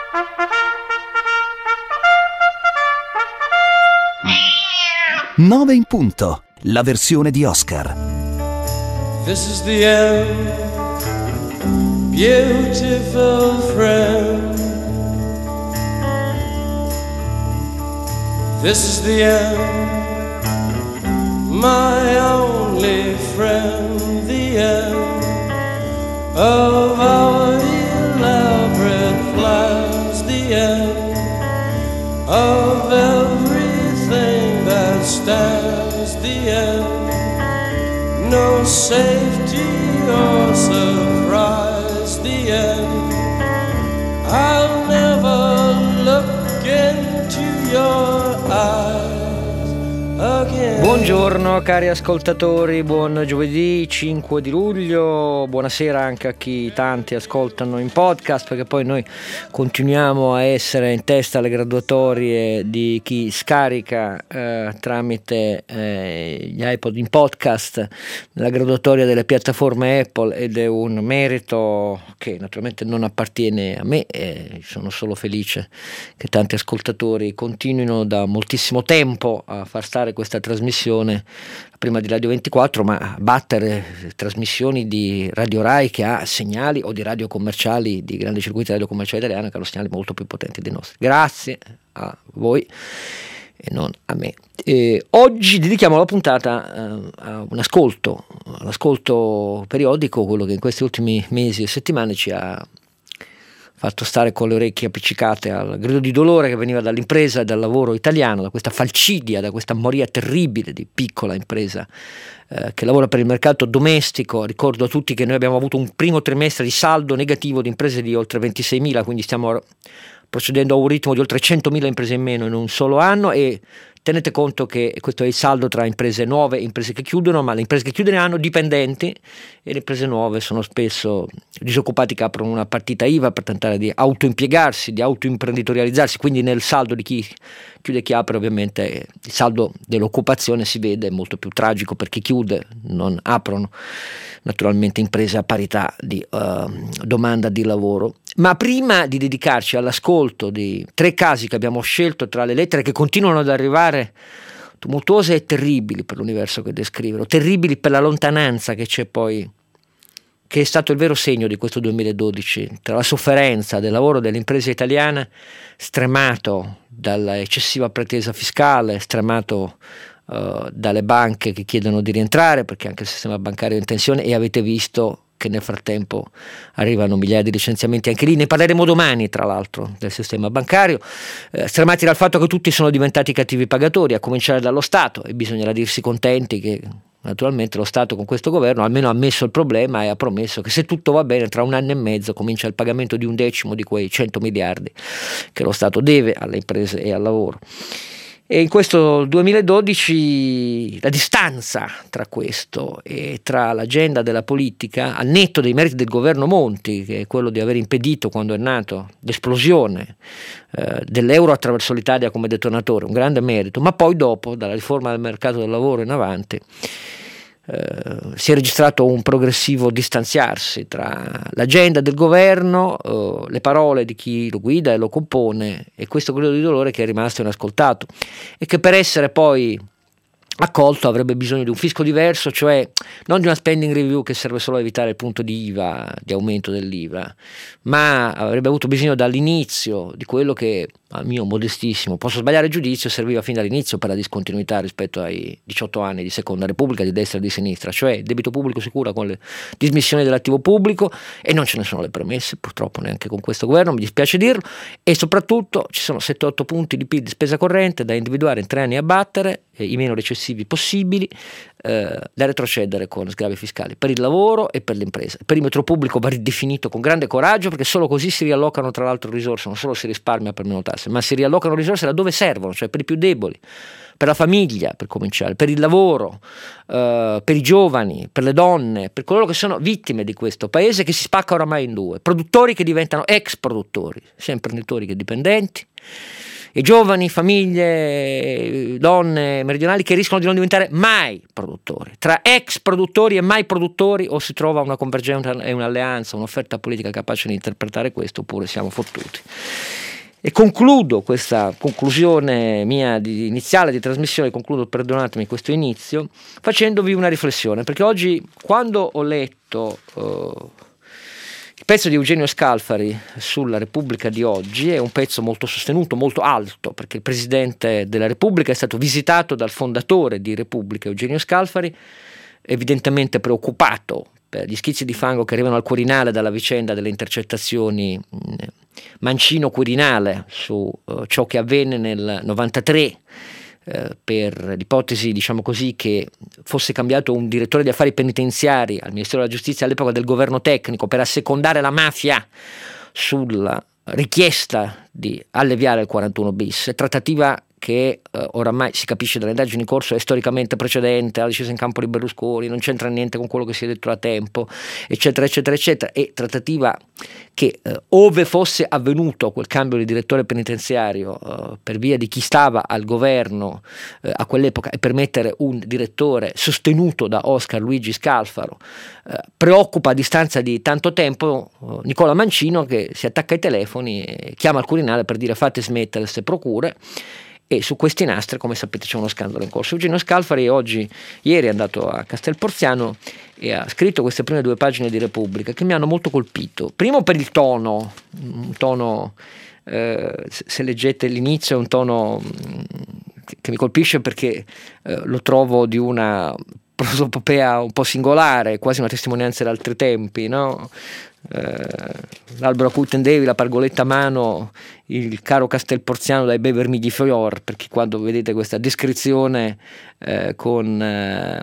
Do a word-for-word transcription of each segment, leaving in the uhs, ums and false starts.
nove in punto, la versione di Oscar. This is the end, beautiful friend. This is the end, my only friend. The end of our elaborate plans. The end of everything that stands. The end, no safety or surprise. The end, I'll never look into your eyes again. Buongiorno cari ascoltatori, buon giovedì cinque di luglio, buonasera anche a chi tanti ascoltano in podcast, perché poi noi continuiamo a essere in testa alle graduatorie di chi scarica eh, tramite eh, gli iPod in podcast nella graduatoria delle piattaforme Apple, ed è un merito che naturalmente non appartiene a me, e sono solo felice che tanti ascoltatori continuino da moltissimo tempo a far stare questa trasmissione prima di Radio ventiquattro, ma a battere trasmissioni di Radio Rai che ha segnali, o di radio commerciali, di grandi circuiti radio commerciali italiani che hanno segnali molto più potenti dei nostri. Grazie a voi e non a me. E oggi dedichiamo la puntata eh, a un ascolto, l'ascolto periodico, quello che in questi ultimi mesi e settimane ci ha fatto stare con le orecchie appiccicate al grido di dolore che veniva dall'impresa e dal lavoro italiano, da questa falcidia, da questa moria terribile di piccola impresa eh, che lavora per il mercato domestico. Ricordo a tutti che noi abbiamo avuto un primo trimestre di saldo negativo di imprese di oltre ventiseimila, quindi stiamo procedendo a un ritmo di oltre centomila imprese in meno in un solo anno, e tenete conto che questo è il saldo tra imprese nuove e imprese che chiudono, ma le imprese che chiudono hanno dipendenti e le imprese nuove sono spesso disoccupati che aprono una partita I V A per tentare di autoimpiegarsi, di autoimprenditorializzarsi. Quindi nel saldo di chi chiude e chi apre ovviamente il saldo dell'occupazione si vede, è molto più tragico per chi chiude, non aprono naturalmente imprese a parità di uh, domanda di lavoro. Ma prima di dedicarci all'ascolto di tre casi che abbiamo scelto tra le lettere che continuano ad arrivare, tumultuose e terribili per l'universo che descrivono, terribili per la lontananza che c'è poi, che è stato il vero segno di questo duemiladodici, tra la sofferenza del lavoro dell'impresa italiana, stremato dalla eccessiva pretesa fiscale, stremato uh, dalle banche che chiedono di rientrare perché anche il sistema bancario è in tensione, e avete visto che nel frattempo arrivano migliaia di licenziamenti anche lì. Ne parleremo domani, tra l'altro, del sistema bancario, eh, stremati dal fatto che tutti sono diventati cattivi pagatori, a cominciare dallo Stato, e bisognerà dirsi contenti che naturalmente lo Stato con questo governo almeno ha ammesso il problema e ha promesso che se tutto va bene tra un anno e mezzo comincia il pagamento di un decimo di quei cento miliardi che lo Stato deve alle imprese e al lavoro. E in questo duemiladodici la distanza tra questo e tra l'agenda della politica, al netto dei meriti del governo Monti, che è quello di aver impedito, quando è nato, l'esplosione eh, dell'euro attraverso l'Italia come detonatore, un grande merito, ma poi dopo, dalla riforma del mercato del lavoro in avanti, Uh, si è registrato un progressivo distanziarsi tra l'agenda del governo, uh, le parole di chi lo guida e lo compone, e questo grido di dolore che è rimasto inascoltato e che per essere poi accolto avrebbe bisogno di un fisco diverso, cioè non di una spending review che serve solo a evitare il punto di I V A, di aumento dell'I V A, ma avrebbe avuto bisogno dall'inizio di quello che, a mio modestissimo, posso sbagliare il giudizio, serviva fin dall'inizio per la discontinuità rispetto ai diciotto anni di Seconda Repubblica, di destra e di sinistra, cioè debito pubblico sicuro con le dismissioni dell'attivo pubblico, e non ce ne sono le premesse purtroppo neanche con questo governo, mi dispiace dirlo, e soprattutto ci sono sette otto punti di P I L di spesa corrente da individuare in tre anni a battere, eh, i meno recessivi possibili, eh, da retrocedere con sgravi fiscali per il lavoro e per le imprese. Il perimetro pubblico va ridefinito con grande coraggio, perché solo così si riallocano tra l'altro risorse, non solo si risparmia per meno tasse, ma si riallocano risorse laddove servono, cioè per i più deboli, per la famiglia per cominciare, per il lavoro, eh, per i giovani, per le donne, per coloro che sono vittime di questo paese che si spacca oramai in due: produttori che diventano ex produttori, sia imprenditori che dipendenti, e giovani, famiglie, donne meridionali che rischiano di non diventare mai produttori. Tra ex produttori e mai produttori o si trova una convergenza e un'alleanza, un'offerta politica capace di interpretare questo, oppure siamo fottuti. E concludo questa conclusione mia di, iniziale di trasmissione, concludo, perdonatemi questo inizio, facendovi una riflessione, perché oggi quando ho letto uh, il pezzo di Eugenio Scalfari sulla Repubblica di oggi, è un pezzo molto sostenuto, molto alto, perché il Presidente della Repubblica è stato visitato dal fondatore di Repubblica, Eugenio Scalfari, evidentemente preoccupato per gli schizzi di fango che arrivano al Quirinale dalla vicenda delle intercettazioni Mancino-Quirinale su uh, ciò che avvenne nel novantatré, uh, per l'ipotesi, diciamo così, che fosse cambiato un direttore di affari penitenziari al Ministero della Giustizia all'epoca del governo tecnico per assecondare la mafia sulla richiesta di alleviare il quarantuno bis, trattativa che eh, oramai si capisce dalle indagini in corso è storicamente precedente alla discesa in campo di Berlusconi, non c'entra niente con quello che si è detto da tempo, eccetera eccetera eccetera, e trattativa che eh, ove fosse avvenuto quel cambio di direttore penitenziario eh, per via di chi stava al governo eh, a quell'epoca, e per mettere un direttore sostenuto da Oscar Luigi Scalfaro, eh, preoccupa a distanza di tanto tempo eh, Nicola Mancino, che si attacca ai telefoni e chiama al Quirinale per dire fate smettere queste procure. E su questi nastri, come sapete, c'è uno scandalo in corso. Eugenio Scalfari oggi, ieri è andato a Castel Porziano e ha scritto queste prime due pagine di Repubblica che mi hanno molto colpito. Primo per il tono, un tono, eh, se leggete l'inizio, è un tono che mi colpisce perché eh, lo trovo di una prosopopea un po' singolare, quasi una testimonianza di altri tempi, no? Eh, l'albero a cui tendevi, la pargoletta a mano, il caro Castelporziano dai bei vermigli fior, perché quando vedete questa descrizione eh, con eh,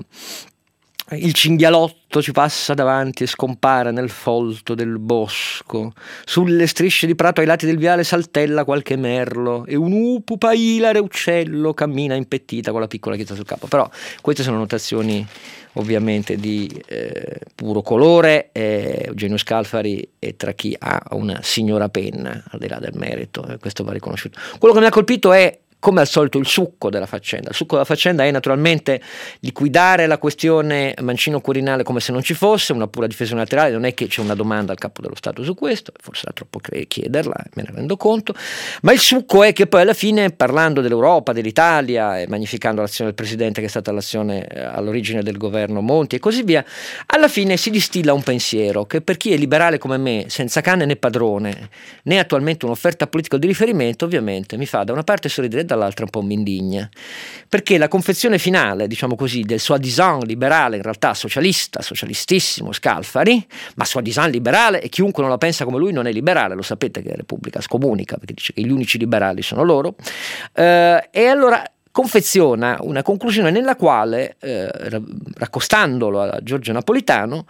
il cinghialotto ci passa davanti e scompare nel folto del bosco, sulle strisce di prato ai lati del viale saltella qualche merlo e un upupa ilare uccello cammina impettita con la piccola chiesa sul capo. Però queste sono notazioni ovviamente di eh, puro colore. eh, Eugenio Scalfari è tra chi ha una signora penna, al di là del merito, eh, questo va riconosciuto. Quello che mi ha colpito è, come al solito, il succo della faccenda. Il succo della faccenda è naturalmente liquidare la questione Mancino-Quirinale come se non ci fosse, una pura difesa unilaterale. Non è che c'è una domanda al Capo dello Stato su questo, forse era troppo chiederla, me ne rendo conto, ma il succo è che poi alla fine, parlando dell'Europa, dell'Italia e magnificando l'azione del Presidente, che è stata l'azione all'origine del governo Monti e così via, alla fine si distilla un pensiero che per chi è liberale come me, senza cane né padrone, né attualmente un'offerta politica di riferimento, ovviamente mi fa da una parte sorridere, dall'altra un po' mi indigna, perché la confezione finale, diciamo così, del soi-disant liberale, in realtà socialista, socialistissimo Scalfari, ma soi-disant liberale, e chiunque non la pensa come lui non è liberale, lo sapete che la Repubblica scomunica, perché dice che gli unici liberali sono loro, eh, e allora confeziona una conclusione nella quale, eh, raccostandolo a Giorgio Napolitano,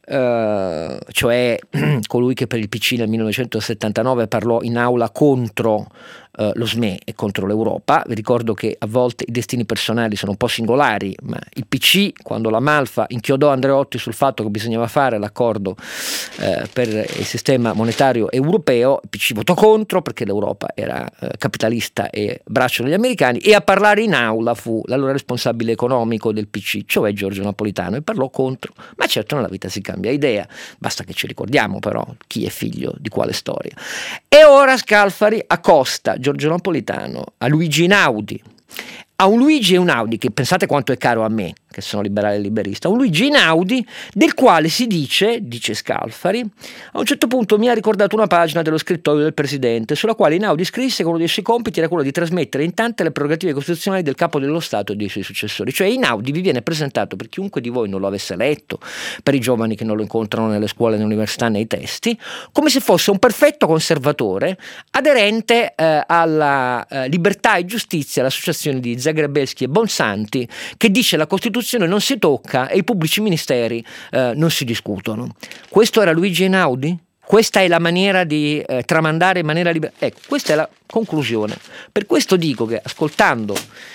eh, cioè colui che per il P C nel millenovecentosettantanove parlò in aula contro Uh, lo S M E e contro l'Europa. Vi ricordo che a volte i destini personali sono un po' singolari, ma il P C, quando la Malfa inchiodò Andreotti sul fatto che bisognava fare l'accordo uh, per il sistema monetario europeo, il P C votò contro perché l'Europa era uh, capitalista e braccio degli americani, e a parlare in aula fu l'allora responsabile economico del P C, cioè Giorgio Napolitano, e parlò contro. Ma certo nella vita si cambia idea, basta che ci ricordiamo però chi è figlio di quale storia. E ora Scalfari accosta Giorgio Napolitano a Luigi Einaudi, a un Luigi Einaudi che pensate quanto è caro a me, che sono liberale e liberista, un Luigi Einaudi del quale si dice, dice Scalfari, a un certo punto mi ha ricordato una pagina dello scrittoio del Presidente, sulla quale Einaudi scrisse che uno dei suoi compiti era quello di trasmettere in tante le prerogative costituzionali del Capo dello Stato e dei suoi successori. Cioè Einaudi vi viene presentato, per chiunque di voi non lo avesse letto, per i giovani che non lo incontrano nelle scuole, nelle università, nei testi, come se fosse un perfetto conservatore aderente eh, alla eh, Libertà e Giustizia, l'associazione di Zagrebelsky e Bonsanti, che dice la Costituzione non si tocca e i pubblici ministeri eh, non si discutono. Questo era Luigi Einaudi? Questa è la maniera di eh, tramandare in maniera libera? Ecco, questa è la conclusione. Per questo dico che, ascoltando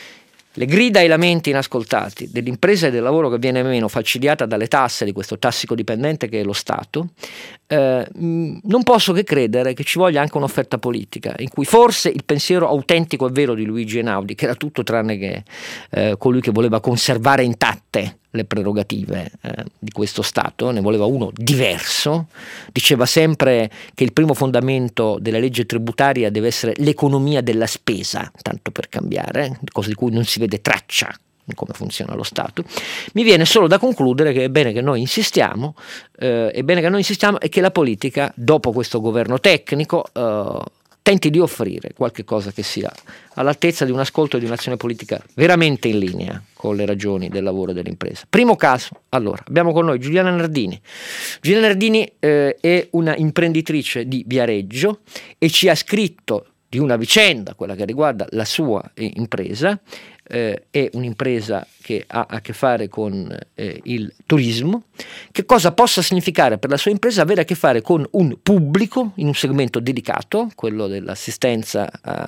le grida e i lamenti inascoltati dell'impresa e del lavoro che viene meno, falcidiata dalle tasse di questo tassicodipendente che è lo Stato, eh, non posso che credere che ci voglia anche un'offerta politica in cui forse il pensiero autentico e vero di Luigi Einaudi, che era tutto tranne che eh, colui che voleva conservare intatte le prerogative eh, di questo Stato, ne voleva uno diverso, diceva sempre che il primo fondamento della legge tributaria deve essere l'economia della spesa, tanto per cambiare, cosa di cui non si vede traccia in come funziona lo Stato. Mi viene solo da concludere che è bene che noi insistiamo, eh, è bene che noi insistiamo e che la politica, dopo questo governo tecnico, eh, tenti di offrire qualche cosa che sia all'altezza di un ascolto e di un'azione politica veramente in linea con le ragioni del lavoro e dell'impresa. Primo caso, allora, abbiamo con noi Giuliana Nardini. Giuliana Nardini eh, è una imprenditrice di Viareggio e ci ha scritto di una vicenda, quella che riguarda la sua eh, impresa. Eh, è un'impresa che ha a che fare con eh, il turismo, che cosa possa significare per la sua impresa avere a che fare con un pubblico in un segmento delicato, quello dell'assistenza a,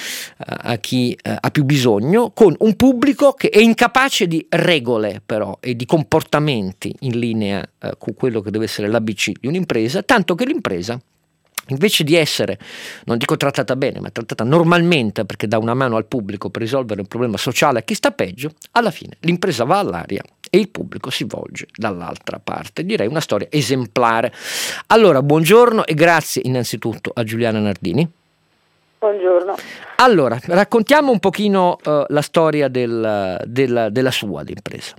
a, a chi eh, ha più bisogno, con un pubblico che è incapace di regole però e di comportamenti in linea eh, con quello che deve essere l'A B C di un'impresa, tanto che l'impresa, invece di essere, non dico trattata bene, ma trattata normalmente perché dà una mano al pubblico per risolvere un problema sociale a chi sta peggio, alla fine l'impresa va all'aria e il pubblico si volge dall'altra parte. Direi una storia esemplare. Allora, buongiorno e grazie innanzitutto a Giuliana Nardini. Buongiorno. Allora, raccontiamo un pochino uh, la storia del, del, della sua impresa.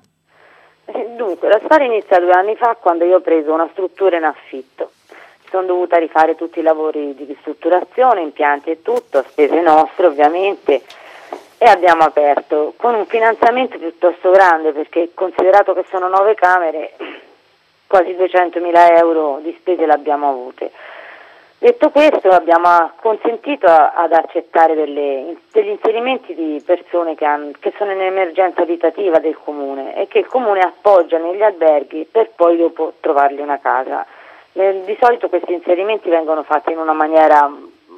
Dunque, la storia inizia due anni fa quando io ho preso una struttura in affitto. Sono dovuta rifare tutti i lavori di ristrutturazione, impianti e tutto, spese nostre ovviamente, e abbiamo aperto con un finanziamento piuttosto grande perché, considerato che sono nove camere, quasi duecentomila euro di spese l'abbiamo avute. Detto questo, abbiamo consentito a, ad accettare delle, degli inserimenti di persone che, hanno, che sono in emergenza abitativa del comune e che il comune appoggia negli alberghi per poi dopo trovargli una casa. Di solito questi inserimenti vengono fatti in una maniera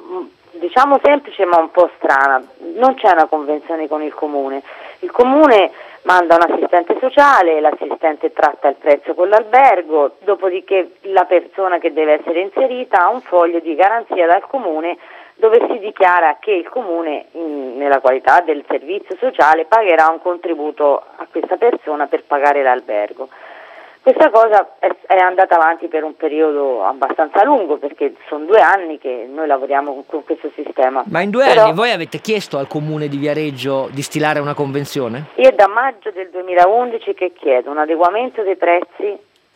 diciamo semplice ma un po' strana, non c'è una convenzione con il comune, il comune manda un assistente sociale, l'assistente tratta il prezzo con l'albergo, dopodiché la persona che deve essere inserita ha un foglio di garanzia dal comune dove si dichiara che il comune in, nella qualità del servizio sociale pagherà un contributo a questa persona per pagare l'albergo. Questa cosa è, è andata avanti per un periodo abbastanza lungo perché sono due anni che noi lavoriamo con, con questo sistema. Ma in due Però, anni voi avete chiesto al comune di Viareggio di stilare una convenzione? Io è da maggio del duemilaundici che chiedo un adeguamento dei prezzi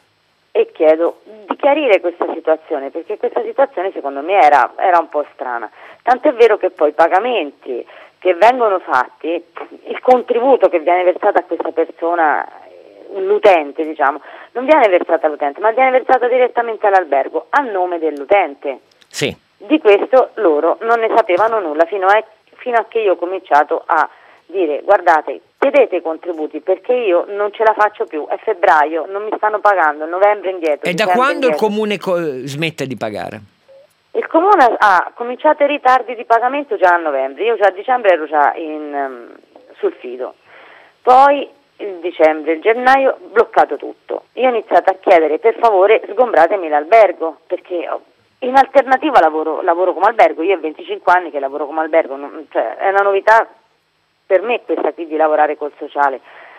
e chiedo di chiarire questa situazione perché questa situazione secondo me era, era un po' strana. Tanto è vero che poi i pagamenti che vengono fatti, il contributo che viene versato a questa persona, l'utente diciamo, non viene versato all'utente ma viene versato direttamente all'albergo a nome dell'utente. Sì. Di questo loro non ne sapevano nulla fino a, fino a che io ho cominciato a dire guardate, chiedete i contributi perché io non ce la faccio più, è febbraio, non mi stanno pagando, novembre indietro. E da quando il comune co- smette di pagare? Il comune ha cominciato i ritardi di pagamento già a novembre, io già a dicembre ero già in, um, sul fido, poi il dicembre, il gennaio, bloccato tutto. Io ho iniziato a chiedere per favore sgombratemi l'albergo, perché in alternativa lavoro, lavoro come albergo, io ho venticinque anni che lavoro come albergo, non, cioè, è una novità per me questa qui di lavorare col sociale.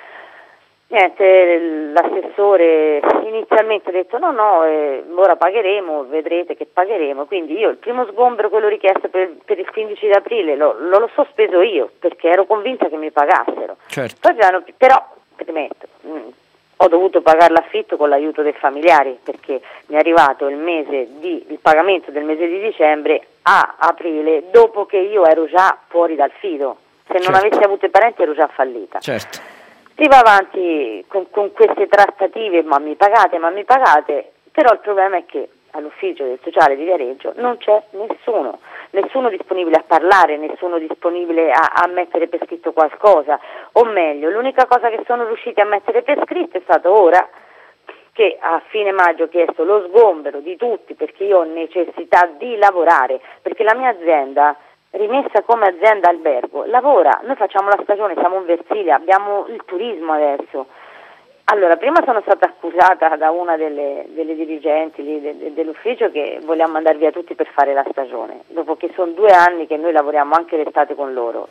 Niente, l'assessore inizialmente ha detto no no, eh, ora pagheremo, vedrete che pagheremo, quindi io il primo sgombero, quello richiesto per, per il quindici di aprile, lo, lo, lo sospeso io perché ero convinta che mi pagassero. Certo. Poi piano, però, rimetto, mh, ho dovuto pagare l'affitto con l'aiuto dei familiari perché mi è arrivato il mese di, il pagamento del mese di dicembre a aprile, dopo che io ero già fuori dal fido, se non certo. avessi avuto i parenti ero già fallita. Certo. Si va avanti con, con queste trattative, ma mi pagate, ma mi pagate, però il problema è che all'ufficio del sociale di Viareggio non c'è nessuno, nessuno disponibile a parlare, nessuno disponibile a, a mettere per scritto qualcosa, o meglio, l'unica cosa che sono riusciti a mettere per scritto è stato ora che a fine maggio ho chiesto lo sgombero di tutti perché io ho necessità di lavorare, perché la mia azienda rimessa come azienda albergo, lavora, noi facciamo la stagione, siamo in Versilia, abbiamo il turismo adesso. Allora, prima sono stata accusata da una delle, delle dirigenti lì de, de, dell'ufficio che vogliamo mandare via tutti per fare la stagione, dopo che sono due anni che noi lavoriamo anche l'estate con loro,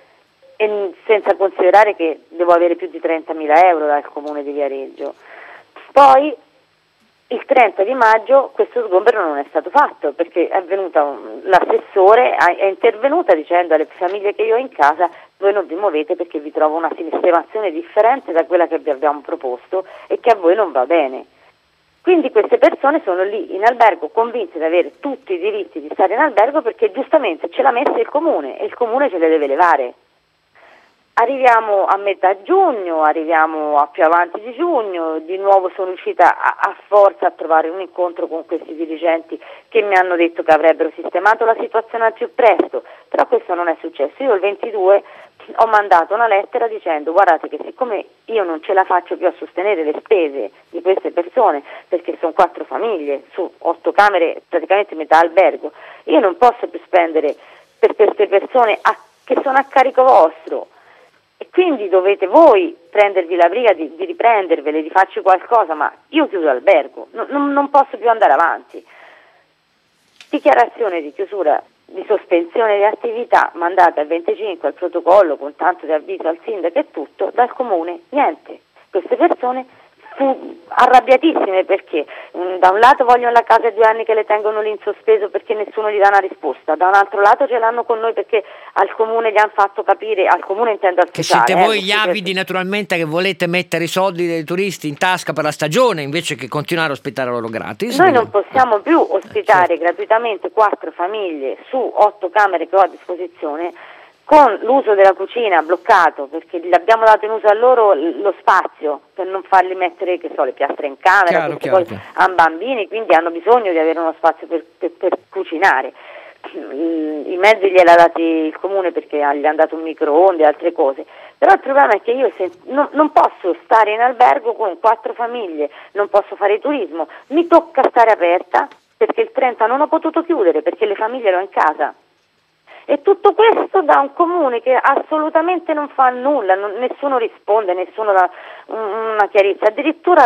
e senza considerare che devo avere più di trentamila euro dal comune di Viareggio. Poi il trenta di maggio questo sgombero non è stato fatto perché è venuta un, l'assessore è intervenuta dicendo alle famiglie che io ho in casa: voi non vi muovete perché vi trovo una sistemazione differente da quella che vi abbiamo proposto e che a voi non va bene. Quindi queste persone sono lì in albergo convinte di avere tutti i diritti di stare in albergo perché giustamente ce l'ha messa il comune e il comune ce le deve levare. Arriviamo a metà giugno, arriviamo a più avanti di giugno, di nuovo sono riuscita a, a forza a trovare un incontro con questi dirigenti che mi hanno detto che avrebbero sistemato la situazione al più presto, però questo non è successo. Io il ventidue ho mandato una lettera dicendo: guardate che siccome io non ce la faccio più a sostenere le spese di queste persone, perché sono quattro famiglie su otto camere, praticamente metà albergo, io non posso più spendere per queste persone a, che sono a carico vostro. E quindi dovete voi prendervi la briga di, di riprendervele, di farci qualcosa, ma io chiudo l'albergo, non, non, non posso più andare avanti. Dichiarazione di chiusura, di sospensione di attività mandata il venticinque al protocollo con tanto di avviso al sindaco e tutto, dal comune niente. Queste persone fu arrabbiatissime perché mh, da un lato vogliono la casa due anni che le tengono lì in sospeso perché nessuno gli dà una risposta, da un altro lato ce l'hanno con noi perché al comune gli hanno fatto capire, al comune intendo al che sociale, siete eh, voi gli avidi naturalmente che volete mettere i soldi dei turisti in tasca per la stagione invece che continuare a ospitare loro gratis. Noi non possiamo più ospitare eh, gratuitamente quattro famiglie su otto camere che ho a disposizione con l'uso della cucina bloccato, perché gli abbiamo dato in uso a loro lo spazio per non farli mettere, che so, le piastre in camera, chiaro, perché chiaro, poi chiaro. hanno bambini, quindi hanno bisogno di avere uno spazio per, per, per cucinare. I mezzi gliel'ha dati il comune perché gli hanno dato un microonde e altre cose, però il problema è che io se, non, non posso stare in albergo con quattro famiglie, non posso fare turismo, mi tocca stare aperta perché il trenta non ho potuto chiudere perché le famiglie erano in casa. E tutto questo da un comune che assolutamente non fa nulla, non, nessuno risponde, nessuno dà una chiarezza. Addirittura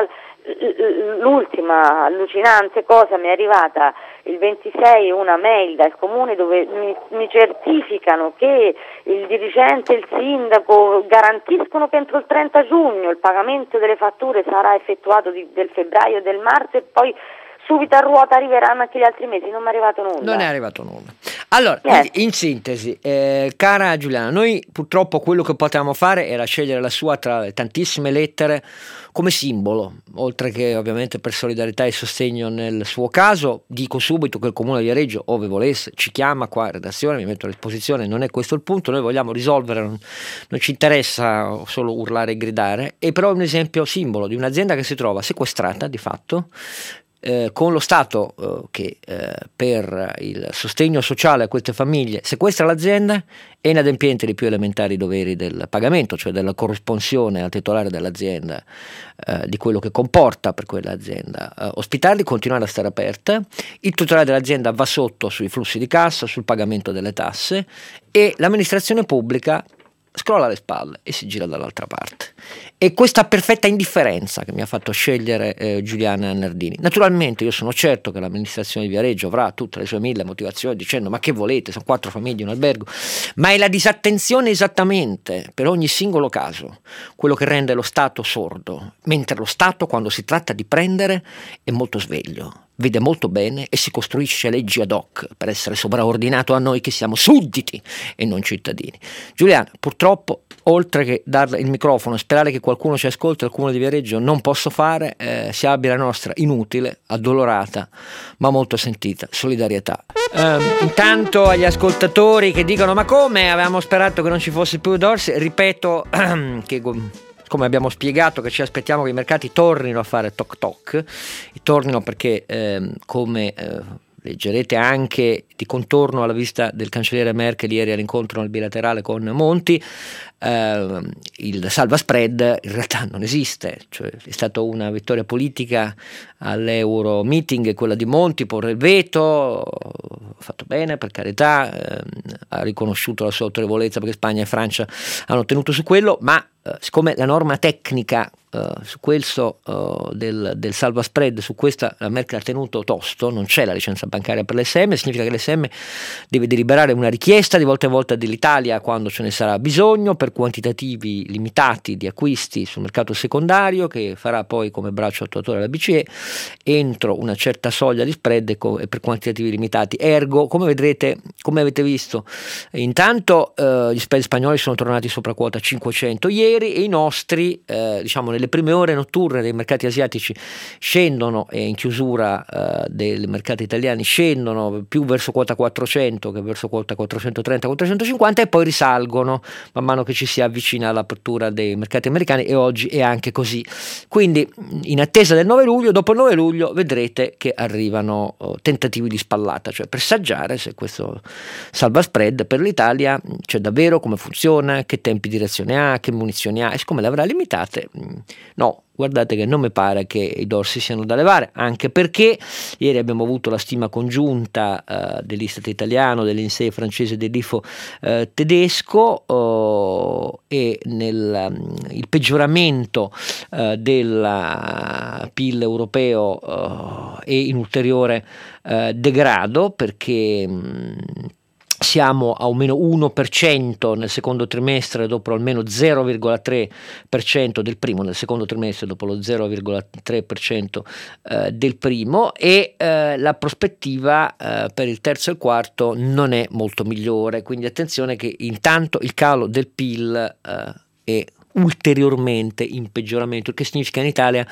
l'ultima allucinante cosa mi è arrivata il ventisei, una mail dal comune dove mi, mi certificano che il dirigente e il sindaco garantiscono che entro il trenta giugno il pagamento delle fatture sarà effettuato di, del febbraio e del marzo e poi subito a ruota arriveranno anche gli altri mesi. Non mi è arrivato nulla. Non è arrivato nulla. Allora, Yes. in, in sintesi, eh, cara Giuliana, noi purtroppo quello che potevamo fare era scegliere la sua tra le tantissime lettere come simbolo, oltre che ovviamente per solidarietà e sostegno nel suo caso. Dico subito che il comune di Viareggio, ove volesse, ci chiama qua in redazione, mi metto a disposizione, non è questo il punto, noi vogliamo risolvere, non, non ci interessa solo urlare e gridare, e però è un esempio simbolo di un'azienda che si trova sequestrata di fatto, Eh, con lo Stato eh, che eh, per il sostegno sociale a queste famiglie sequestra l'azienda, è inadempiente dei più elementari doveri del pagamento, cioè della corresponsione al titolare dell'azienda eh, di quello che comporta per quell'azienda eh, ospitarli, continuare a stare aperta. Il titolare dell'azienda va sotto sui flussi di cassa, sul pagamento delle tasse, e l'amministrazione pubblica scrolla le spalle e si gira dall'altra parte. E questa perfetta indifferenza che mi ha fatto scegliere eh, Giuliana Nardini. Naturalmente io sono certo che l'amministrazione di Viareggio avrà tutte le sue mille motivazioni dicendo: ma che volete, sono quattro famiglie in un albergo, ma è la disattenzione esattamente per ogni singolo caso quello che rende lo Stato sordo, mentre lo Stato, quando si tratta di prendere, è molto sveglio, vede molto bene e si costruisce leggi ad hoc per essere sovraordinato a noi che siamo sudditi e non cittadini. Giuliana, purtroppo, oltre che darle il microfono e sperare che qualcuno ci ascolti al comune di Viareggio, non posso fare, eh, si abbia la nostra inutile, addolorata ma molto sentita solidarietà. Um, intanto agli ascoltatori che dicono: ma come, avevamo sperato che non ci fosse più Dorsi, ripeto che come abbiamo spiegato che ci aspettiamo che i mercati tornino a fare toc toc, e tornino perché ehm, come eh, leggerete anche di contorno alla visita del cancelliere Merkel ieri all'incontro nel bilaterale con Monti, eh, il salva spread in realtà non esiste, cioè è stata una vittoria politica all'Euro Meeting quella di Monti, porre il veto, ha fatto bene per carità, eh, ha riconosciuto la sua autorevolezza perché Spagna e Francia hanno tenuto su quello, ma eh, siccome la norma tecnica Uh, su questo uh, del, del salva spread, su questa la Merkel ha tenuto tosto, non c'è la licenza bancaria per l'E S M, significa che l'E S M deve deliberare una richiesta di volta in volta dell'Italia quando ce ne sarà bisogno per quantitativi limitati di acquisti sul mercato secondario, che farà poi come braccio attuatore la B C E entro una certa soglia di spread e, co- e per quantitativi limitati. Ergo, come vedrete, come avete visto, intanto uh, gli spread spagnoli sono tornati sopra quota cinquecento ieri e i nostri uh, diciamo le prime ore notturne dei mercati asiatici scendono e in chiusura uh, dei mercati italiani scendono più verso quota quattrocento che verso quota quattrocentotrenta quattrocentocinquanta e poi risalgono man mano che ci si avvicina all'apertura dei mercati americani, e oggi è anche così. Quindi in attesa del nove luglio, dopo il nove luglio vedrete che arrivano uh, tentativi di spallata, cioè per saggiare se questo salva spread per l'Italia cioè davvero come funziona, che tempi di reazione ha, che munizioni ha, e siccome le avrà limitate, no, guardate che non mi pare che i dorsi siano da levare, anche perché ieri abbiamo avuto la stima congiunta uh, dell'Istat italiano, dell'I N S E E francese e dell'I F O uh, tedesco uh, e nel um, il peggioramento uh, del P I L europeo uh, è in ulteriore uh, degrado, perché um, siamo a un meno uno per cento nel secondo trimestre dopo almeno zero virgola tre per cento del primo, nel secondo trimestre dopo lo zero virgola tre per cento eh, del primo, e eh, la prospettiva eh, per il terzo e il quarto non è molto migliore, quindi attenzione che intanto il calo del P I L eh, è ulteriormente in peggioramento, il che significa in Italia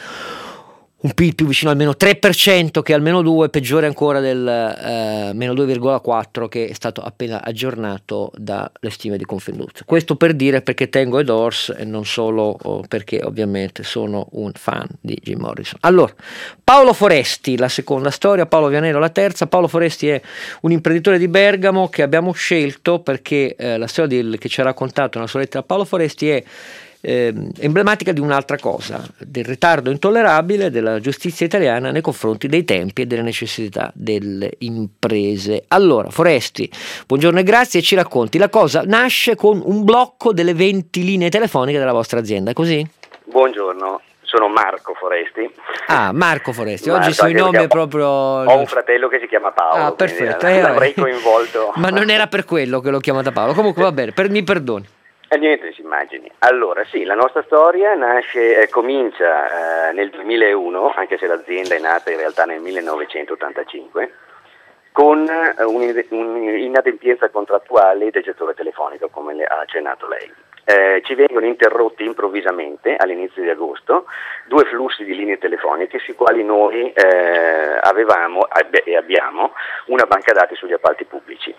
un P I L più vicino al meno tre per cento che al meno due, peggiore ancora del eh, meno due virgola quattro che è stato appena aggiornato dalle stime di Confindustria. Questo per dire perché tengo E D O R S e non solo oh, perché ovviamente sono un fan di Jim Morrison. Allora, Paolo Foresti, la seconda storia, Paolo Vianello la terza. Paolo Foresti è un imprenditore di Bergamo che abbiamo scelto perché eh, la storia del, che ci ha raccontato nella sua lettera Paolo Foresti è Eh, emblematica di un'altra cosa, del ritardo intollerabile della giustizia italiana nei confronti dei tempi e delle necessità delle imprese. Allora, Foresti, buongiorno e grazie, ci racconti. La cosa nasce con un blocco delle venti linee telefoniche della vostra azienda, è così? Buongiorno, sono Marco Foresti. Ah, Marco Foresti, Marco, oggi sui nomi chiamo, è proprio... Ho un fratello che si chiama Paolo. Ah, perfetto. Eh, eh, l'avrei coinvolto. Ma non era per quello che l'ho chiamata Paolo, comunque va bene, per, mi perdoni. E niente, si immagini. Allora, sì, la nostra storia nasce, eh, comincia eh, nel duemilauno, anche se l'azienda è nata in realtà nel millenovecentottantacinque, con eh, un'inadempienza contrattuale del gestore telefonico, come le ha accennato lei. Eh, ci vengono interrotti improvvisamente all'inizio di agosto due flussi di linee telefoniche sui quali noi eh, avevamo e abbiamo una banca dati sugli appalti pubblici.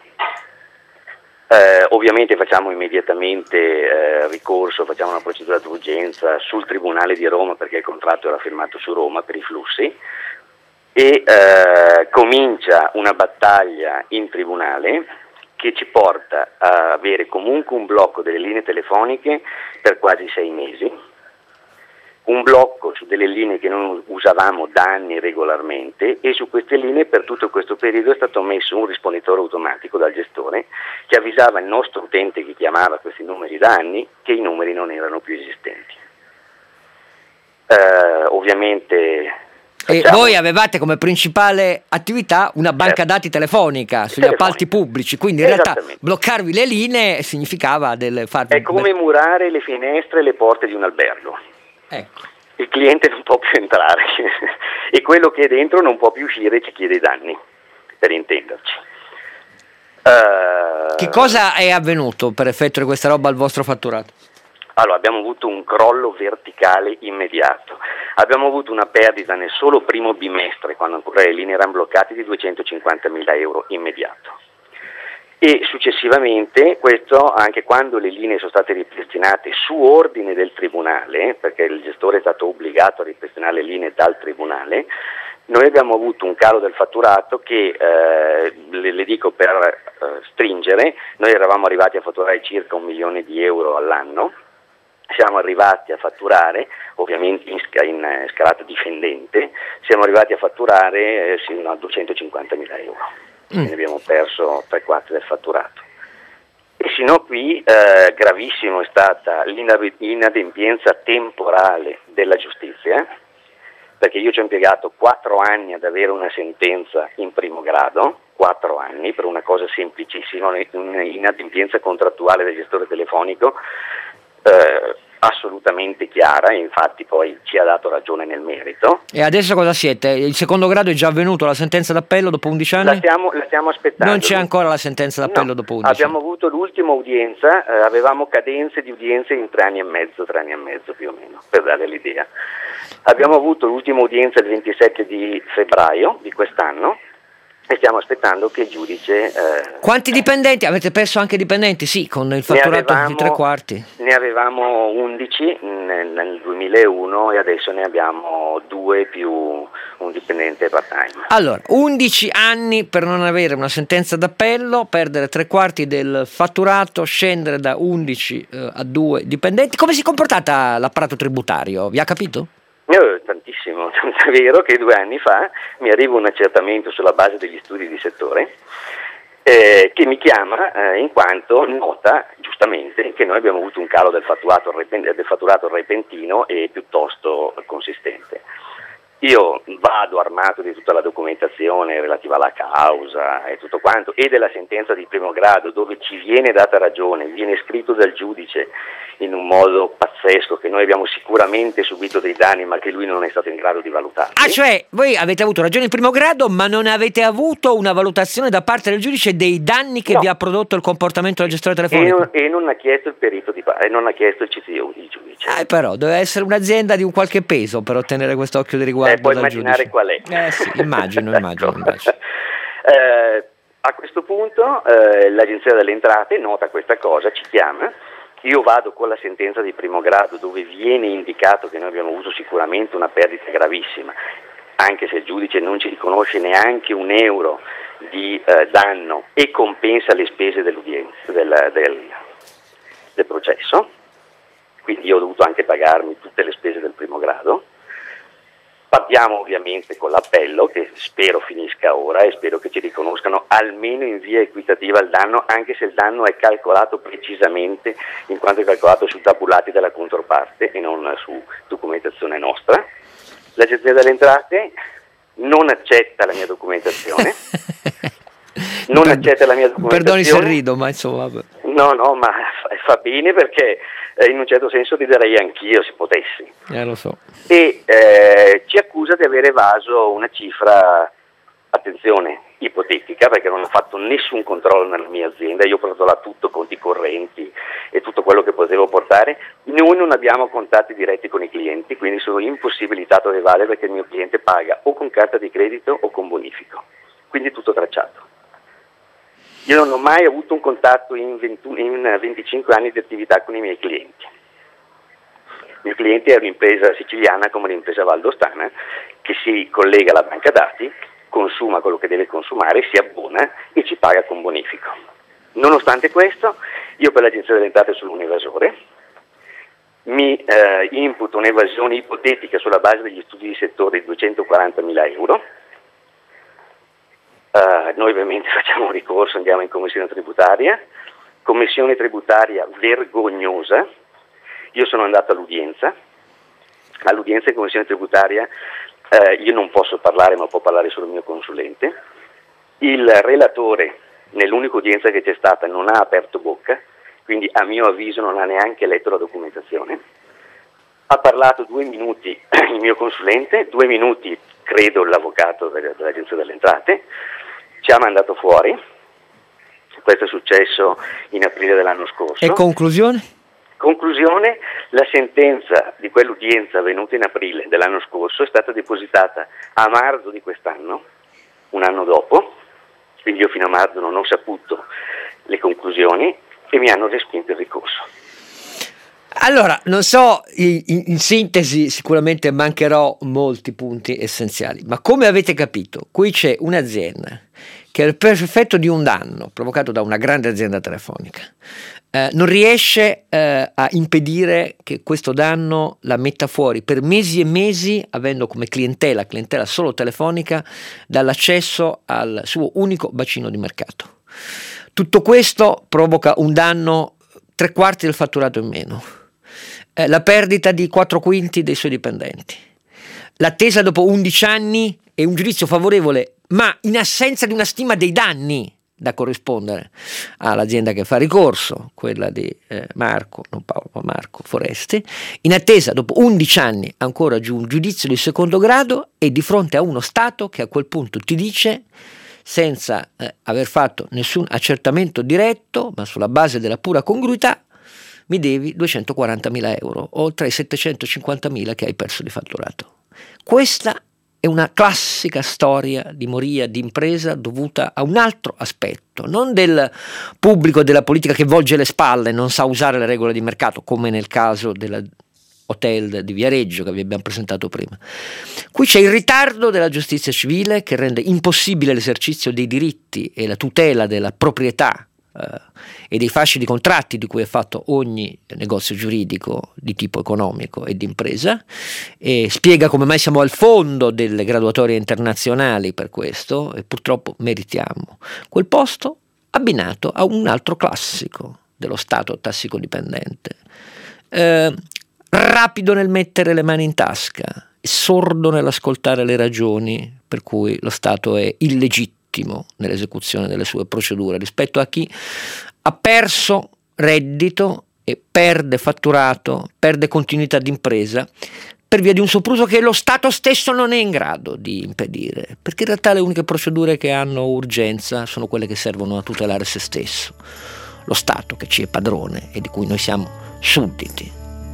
Eh, ovviamente facciamo immediatamente eh, ricorso, facciamo una procedura d'urgenza sul Tribunale di Roma perché il contratto era firmato su Roma per i flussi e eh, comincia una battaglia in tribunale che ci porta a avere comunque un blocco delle linee telefoniche per quasi sei mesi, un blocco su delle linee che non usavamo da anni regolarmente, e su queste linee per tutto questo periodo è stato messo un risponditore automatico dal gestore che avvisava il nostro utente che chiamava questi numeri da anni che i numeri non erano più esistenti. Eh, ovviamente E voi avevate come principale attività una banca certo. dati telefonica sugli Telefonica. appalti pubblici, quindi in realtà bloccarvi le linee significava del farvi... È come murare le finestre e le porte di un albergo. Ecco. Il cliente non può più entrare e quello che è dentro non può più uscire e ci chiede i danni, per intenderci. Uh, che cosa è avvenuto per effetto di questa roba al vostro fatturato? Allora, abbiamo avuto un crollo verticale immediato, abbiamo avuto una perdita nel solo primo bimestre, quando ancora le linee erano bloccate, di duecentocinquantamila euro immediato. E successivamente, questo anche quando le linee sono state ripristinate su ordine del tribunale, perché il gestore è stato obbligato a ripristinare le linee dal tribunale, Noi abbiamo avuto un calo del fatturato che, eh, le, le dico per eh, stringere, noi eravamo arrivati a fatturare circa un milione di euro all'anno, siamo arrivati a fatturare, ovviamente in, sca- in eh, scalata discendente, siamo arrivati a fatturare eh, sino a duecentocinquantamila euro, mm. quindi abbiamo perso tre quarti del fatturato. E sino a qui eh, gravissimo è stata l'inadempienza temporale della giustizia, perché io ci ho impiegato quattro anni ad avere una sentenza in primo grado, quattro anni per una cosa semplicissima, un'inadempienza contrattuale del gestore telefonico eh, assolutamente chiara, infatti poi ci ha dato ragione nel merito. E adesso cosa siete? Il secondo grado è già avvenuto, la sentenza d'appello dopo undici anni? La stiamo, la stiamo aspettando. Non c'è ancora la sentenza d'appello no, dopo undici abbiamo anni? avuto l'ultima udienza, eh, avevamo cadenze di udienze in tre anni e mezzo, tre anni e mezzo più o meno, per dare l'idea. Abbiamo avuto l'ultima udienza il ventisette di febbraio di quest'anno e stiamo aspettando che il giudice... Eh, Quanti dipendenti? Avete perso anche dipendenti? Sì, con il fatturato avevamo, di tre quarti. Ne avevamo undici nel, nel duemilauno e adesso ne abbiamo due più un dipendente part-time. Allora, undici anni per non avere una sentenza d'appello, perdere tre quarti del fatturato, scendere da undici eh, a due dipendenti. Come si è comportata l'apparato tributario? Vi ha capito? Eh, tantissimo, è vero che due anni fa mi arriva un accertamento sulla base degli studi di settore eh, che mi chiama eh, in quanto nota giustamente che noi abbiamo avuto un calo del fatturato, del fatturato repentino e piuttosto consistente. Io vado armato di tutta la documentazione relativa alla causa e tutto quanto e della sentenza di primo grado dove ci viene data ragione, viene scritto dal giudice in un modo pazzesco che noi abbiamo sicuramente subito dei danni ma che lui non è stato in grado di valutare. Ah, cioè voi avete avuto ragione in primo grado ma non avete avuto una valutazione da parte del giudice dei danni che no. vi ha prodotto il comportamento del gestore telefonico? E non, e non ha chiesto il perito di e non ha chiesto il C T O, il giudice. Eh, però deve essere un'azienda di un qualche peso per ottenere questo occhio di riguardo. Eh, puoi dal immaginare giudice. qual è. Eh sì, immagino, immagino. immagino. eh, a questo punto eh, l'Agenzia delle Entrate nota questa cosa, ci chiama, io vado con la sentenza di primo grado dove viene indicato che noi abbiamo avuto sicuramente una perdita gravissima, anche se il giudice non ci riconosce neanche un euro di eh, danno e compensa le spese dell'udienza, del, del, del processo, quindi io ho dovuto anche pagarmi tutte le spese del primo grado. Partiamo ovviamente con l'appello che spero finisca ora e spero che ci riconoscano almeno in via equitativa il danno, anche se il danno è calcolato precisamente in quanto è calcolato sui tabulati della controparte e non su documentazione nostra. L'Agenzia delle Entrate non accetta la mia documentazione. Non Per, accetta la mia documentazione. Perdoni se rido, ma insomma... No, no, ma fa bene perché eh, in un certo senso riderei anch'io se potessi. Eh, lo so. E eh, ci accusa di aver evaso una cifra, attenzione, ipotetica, perché non ha fatto nessun controllo nella mia azienda, io ho portato là tutto, conti correnti e tutto quello che potevo portare. Noi non abbiamo contatti diretti con i clienti, quindi sono impossibilitato ad evadere perché il mio cliente paga o con carta di credito o con bonifico, quindi tutto tracciato. Io non ho mai avuto un contatto in, ventuno, in venticinque anni di attività con i miei clienti. I miei clienti è un'impresa siciliana come l'impresa valdostana che si collega alla banca dati, consuma quello che deve consumare, si abbona e ci paga con bonifico. Nonostante questo, io per l'Agenzia delle Entrate sono un evasore, mi eh, imputo un'evasione ipotetica sulla base degli studi di settore di duecentoquarantamila euro. Uh, noi ovviamente facciamo un ricorso, andiamo in commissione tributaria, commissione tributaria vergognosa, io sono andato all'udienza, all'udienza in commissione tributaria uh, io non posso parlare ma può parlare solo il mio consulente, il relatore nell'unica udienza che c'è stata non ha aperto bocca, quindi a mio avviso non ha neanche letto la documentazione, ha parlato due minuti il mio consulente, due minuti credo l'avvocato dell'Agenzia delle Entrate, ci ha mandato fuori, questo è successo in aprile dell'anno scorso. E conclusione? Conclusione, la sentenza di quell'udienza avvenuta in aprile dell'anno scorso è stata depositata a marzo di quest'anno, un anno dopo, quindi io fino a marzo non ho saputo le conclusioni e mi hanno respinto il ricorso. Allora, non so, in, in sintesi sicuramente mancherò molti punti essenziali, ma come avete capito, qui c'è un'azienda che per effetto di un danno provocato da una grande azienda telefonica eh, non riesce eh, a impedire che questo danno la metta fuori per mesi e mesi, avendo come clientela, clientela solo telefonica, dall'accesso al suo unico bacino di mercato. Tutto questo provoca un danno tre quarti del fatturato in meno, eh, la perdita di quattro quinti dei suoi dipendenti, l'attesa dopo undici anni e un giudizio favorevole, ma in assenza di una stima dei danni da corrispondere all'azienda che fa ricorso, quella di eh, Marco, non Paolo, ma Marco Foresti, in attesa dopo undici anni ancora di un giudizio di secondo grado e di fronte a uno Stato che a quel punto ti dice, senza eh, aver fatto nessun accertamento diretto, ma sulla base della pura congruità, mi devi duecentoquarantamila euro, oltre ai settecentocinquantamila che hai perso di fatturato. Questa è una classica storia di moria di impresa dovuta a un altro aspetto, non del pubblico della politica che volge le spalle e non sa usare le regole di mercato, come nel caso della hotel di Viareggio che vi abbiamo presentato prima. Qui c'è il ritardo della giustizia civile che rende impossibile l'esercizio dei diritti e la tutela della proprietà eh, e dei fasci di contratti di cui è fatto ogni negozio giuridico di tipo economico e di impresa, e spiega come mai siamo al fondo delle graduatorie internazionali per questo e purtroppo meritiamo quel posto, abbinato a un altro classico dello Stato tassicodipendente, eh, rapido nel mettere le mani in tasca, sordo nell'ascoltare le ragioni per cui lo Stato è illegittimo nell'esecuzione delle sue procedure rispetto a chi ha perso reddito e perde fatturato, perde continuità d'impresa per via di un sopruso che lo Stato stesso non è in grado di impedire, perché in realtà le uniche procedure che hanno urgenza sono quelle che servono a tutelare se stesso, lo Stato che ci è padrone e di cui noi siamo sudditi.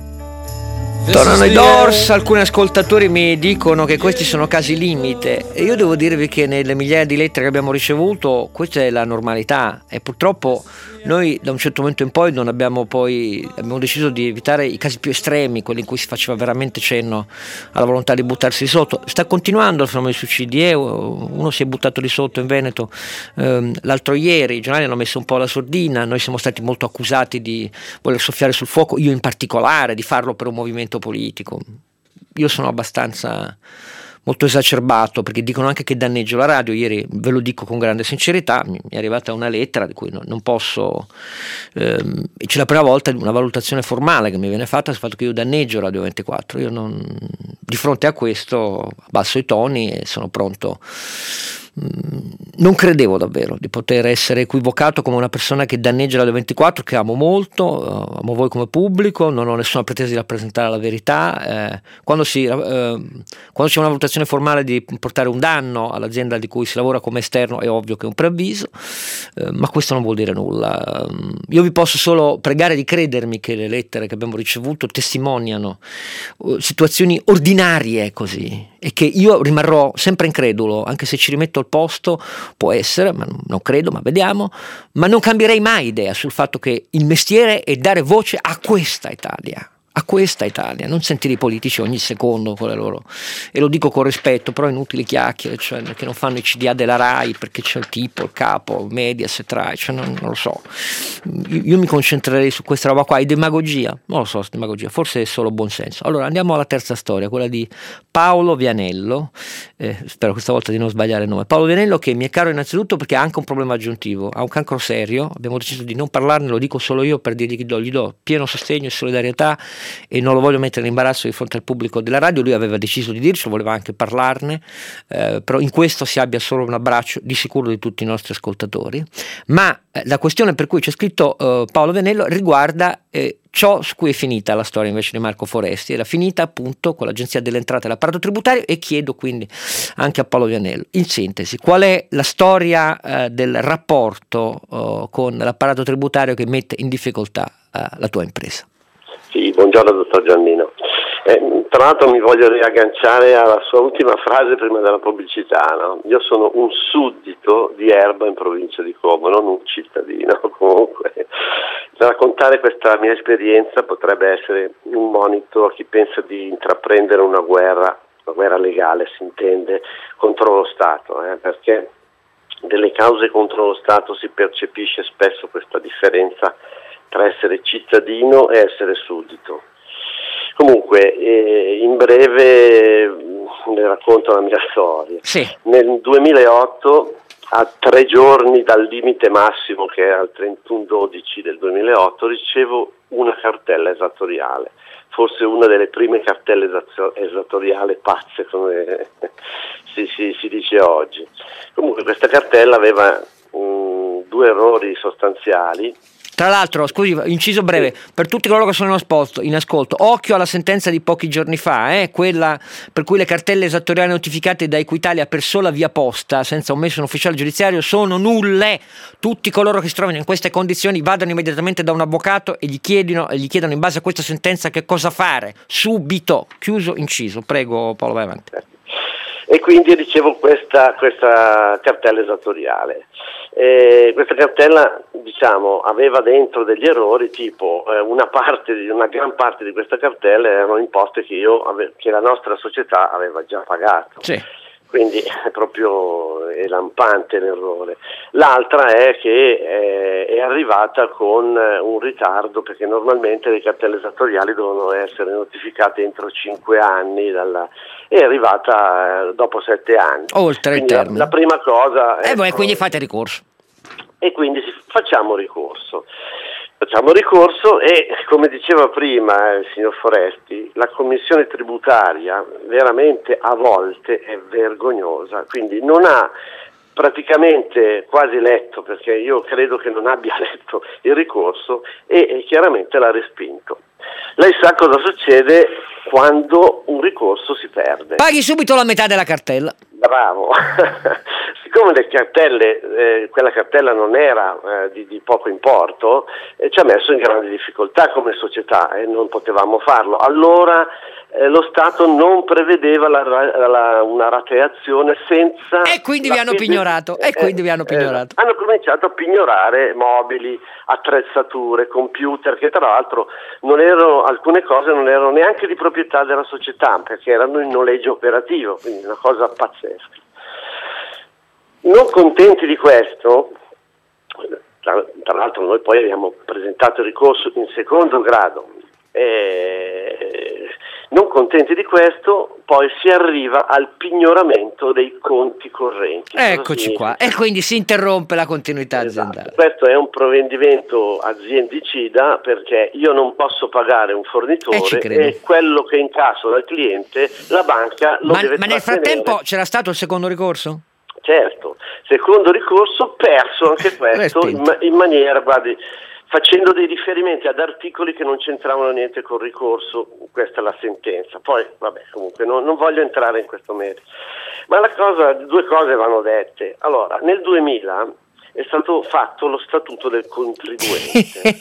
Tornano i Doors, alcuni ascoltatori mi dicono che questi sono casi limite e io devo dirvi che nelle migliaia di lettere che abbiamo ricevuto questa è la normalità e purtroppo noi da un certo momento in poi non abbiamo poi abbiamo deciso di evitare i casi più estremi, quelli in cui si faceva veramente cenno alla volontà di buttarsi di sotto. Sta continuando il fenomeno dei suicidi, eh? Uno si è buttato di sotto in Veneto ehm, l'altro ieri, i giornali hanno messo un po' la sordina, noi siamo stati molto accusati di voler soffiare sul fuoco, io in particolare, di farlo per un movimento politico. Io sono abbastanza molto esacerbato perché dicono anche che danneggio la radio. Ieri, ve lo dico con grande sincerità, mi è arrivata una lettera di cui non, non posso ehm, e c'è la prima volta di una valutazione formale che mi viene fatta sul fatto che io danneggio Radio ventiquattro. Io non, di fronte a questo abbasso i toni e sono pronto. Non credevo davvero di poter essere equivocato come una persona che danneggia Radio ventiquattro, che amo molto, amo voi come pubblico, non ho nessuna pretesa di rappresentare la verità. Eh, quando, si, eh, quando c'è una valutazione formale di portare un danno all'azienda di cui si lavora come esterno è ovvio che è un preavviso, eh, ma questo non vuol dire nulla. Io vi posso solo pregare di credermi che le lettere che abbiamo ricevuto testimoniano uh, situazioni ordinarie così, e che io rimarrò sempre incredulo, anche se ci rimetto al posto, può essere, ma non credo, ma vediamo, ma non cambierei mai idea sul fatto che il mestiere è dare voce a questa Italia, a questa Italia, non sentire i politici ogni secondo con le loro, e lo dico con rispetto, però inutili chiacchiere, cioè che non fanno i C D A della RAI perché c'è il tipo, il capo, Mediaset, RAI, cioè non, non lo so, io, io mi concentrerei su questa roba qua, e demagogia, non lo so, demagogia, forse è solo buonsenso. Allora andiamo alla terza storia, quella di Paolo Vianello, eh, spero questa volta di non sbagliare il nome. Paolo Vianello, che mi è caro innanzitutto perché ha anche un problema aggiuntivo, ha un cancro serio, abbiamo deciso di non parlarne, lo dico solo io per dirgli che do, gli do pieno sostegno e solidarietà e non lo voglio mettere in imbarazzo di fronte al pubblico della radio. Lui aveva deciso di dircelo, voleva anche parlarne, eh, però in questo si abbia solo un abbraccio di sicuro di tutti i nostri ascoltatori. Ma eh, la questione per cui c'è scritto eh, Paolo Vianello riguarda eh, ciò su cui è finita la storia invece di Marco Foresti. Era finita appunto con l'Agenzia delle Entrate e l'apparato tributario, e chiedo quindi anche a Paolo Vianello, in sintesi, qual è la storia eh, del rapporto eh, con l'apparato tributario che mette in difficoltà eh, la tua impresa? Sì, buongiorno dottor Giannino. Eh, tra l'altro mi voglio riagganciare alla sua ultima frase prima della pubblicità, no? Io sono un suddito di Erba in provincia di Como, non un cittadino. Comunque raccontare questa mia esperienza potrebbe essere un monito a chi pensa di intraprendere una guerra, una guerra legale si intende, contro lo Stato, eh, perché delle cause contro lo Stato si percepisce spesso questa differenza tra essere cittadino e essere suddito. Comunque, eh, in breve ne racconto la mia storia. Sì. Nel duemilaotto, a tre giorni dal limite massimo che era il trentuno dodici del duemilaotto, ricevo una cartella esattoriale, forse una delle prime cartelle esattoriali pazze come si, si, si dice oggi. Comunque questa cartella aveva um, due errori sostanziali. Tra l'altro, scusi, inciso breve, sì. Per tutti coloro che sono in ascolto, in ascolto, occhio alla sentenza di pochi giorni fa, eh, quella per cui le cartelle esattoriali notificate da Equitalia per sola via posta, senza un messo in ufficiale giudiziario, sono nulle. Tutti coloro che si trovano in queste condizioni vadano immediatamente da un avvocato e gli chiedono, e gli chiedono in base a questa sentenza che cosa fare, subito, chiuso, inciso. Prego Paolo, vai avanti. E quindi ricevo questa, questa cartella esattoriale. Eh, questa cartella, diciamo, aveva dentro degli errori, tipo eh, una parte di, una gran parte di questa cartella erano imposte che io ave, che la nostra società aveva già pagato. Sì. Quindi è proprio è lampante l'errore. L'altra è che eh, è arrivata con un ritardo, perché normalmente le cartelle esattoriali devono essere notificate entro cinque anni, dalla, è arrivata eh, dopo sette anni. Oltre il termine. La, la prima cosa... E eh, voi ecco, quindi fate ricorso. E quindi facciamo ricorso. Facciamo ricorso e, come diceva prima il signor Foresti, la commissione tributaria veramente a volte è vergognosa, quindi non ha praticamente quasi letto, perché io credo che non abbia letto il ricorso e, e chiaramente l'ha respinto. Lei sa cosa succede quando un ricorso si perde? Paghi subito la metà della cartella. Bravo. Siccome le cartelle, eh, quella cartella non era eh, di, di poco importo, eh, ci ha messo in grande difficoltà come società e non potevamo farlo. Allora eh, lo Stato non prevedeva la, la, una rateazione senza... E quindi vi hanno fede... pignorato, e quindi vi hanno pignorato. Eh, hanno cominciato a pignorare mobili, attrezzature, computer, che tra l'altro non erano, alcune cose non erano neanche di proprietà della società, perché erano in noleggio operativo, quindi una cosa pazzesca. Non contenti di questo, tra, tra l'altro noi poi abbiamo presentato il ricorso in secondo grado, eh, non contenti di questo poi si arriva al pignoramento dei conti correnti. Eccoci qua, e quindi si interrompe la continuità esatto. aziendale. Questo è un provvedimento aziendicida, perché io non posso pagare un fornitore e quello che incasso dal cliente la banca lo ma, deve ma nel frattempo c'era stato il secondo ricorso? Certo, secondo ricorso perso anche questo in, in maniera, guardi, facendo dei riferimenti ad articoli che non c'entravano niente col ricorso, questa è la sentenza. Poi, vabbè, comunque non, non voglio entrare in questo merito. Ma la cosa, due cose vanno dette. Allora, nel duemila è stato fatto lo statuto del contribuente.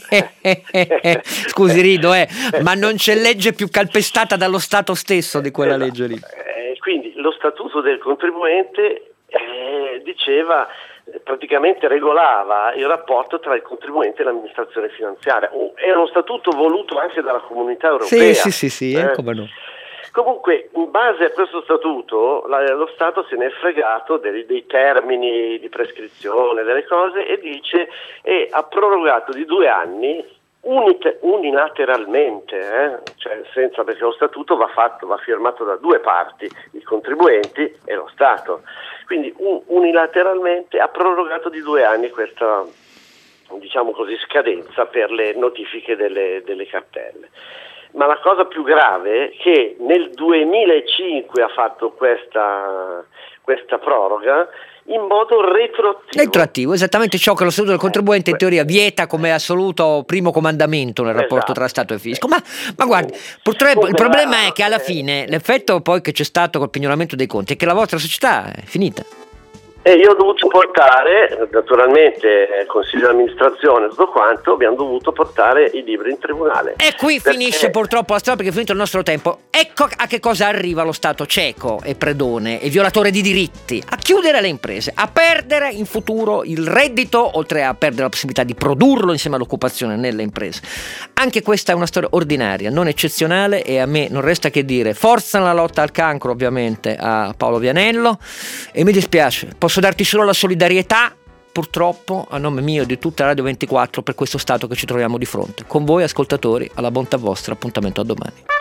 Scusi, rido, eh, ma non c'è legge più calpestata dallo Stato stesso di quella esatto. legge lì. Eh, quindi lo statuto del contribuente eh, diceva, praticamente regolava il rapporto tra il contribuente e l'amministrazione finanziaria. Era uno statuto voluto anche dalla Comunità Europea. Sì, sì, sì, sì, eh, eh. come no. Comunque, in base a questo statuto, la, lo Stato se ne è fregato dei, dei termini di prescrizione, delle cose, e dice, e ha prorogato di due anni unite, unilateralmente, eh? Cioè senza, perché lo statuto va fatto, va firmato da due parti, i contribuenti e lo Stato. Quindi un, unilateralmente ha prorogato di due anni questa, diciamo così, scadenza per le notifiche delle, delle cartelle. Ma la cosa più grave è che nel duemilacinque ha fatto questa, questa proroga in modo retroattivo. Retroattivo, esattamente ciò che lo statuto del contribuente in teoria vieta come assoluto primo comandamento nel rapporto esatto. tra Stato e fisco. Ma, ma guardi, purtroppo il problema è che alla fine l'effetto poi che c'è stato col pignoramento dei conti è che la vostra società è finita. E io ho dovuto portare, naturalmente, consiglio di amministrazione, tutto quanto, abbiamo dovuto portare i libri in tribunale. E qui perché... finisce purtroppo la storia, perché è finito il nostro tempo. Ecco a che cosa arriva lo Stato cieco e predone e violatore di diritti: a chiudere le imprese, a perdere in futuro il reddito, oltre a perdere la possibilità di produrlo insieme all'occupazione nelle imprese. Anche questa è una storia ordinaria, non eccezionale, e a me non resta che dire forza nella lotta al cancro, ovviamente, a Paolo Vianello, e mi dispiace, posso darti solo la solidarietà, purtroppo, a nome mio e di tutta Radio ventiquattro, per questo stato che ci troviamo di fronte. Con voi ascoltatori, alla bontà vostra, appuntamento a domani.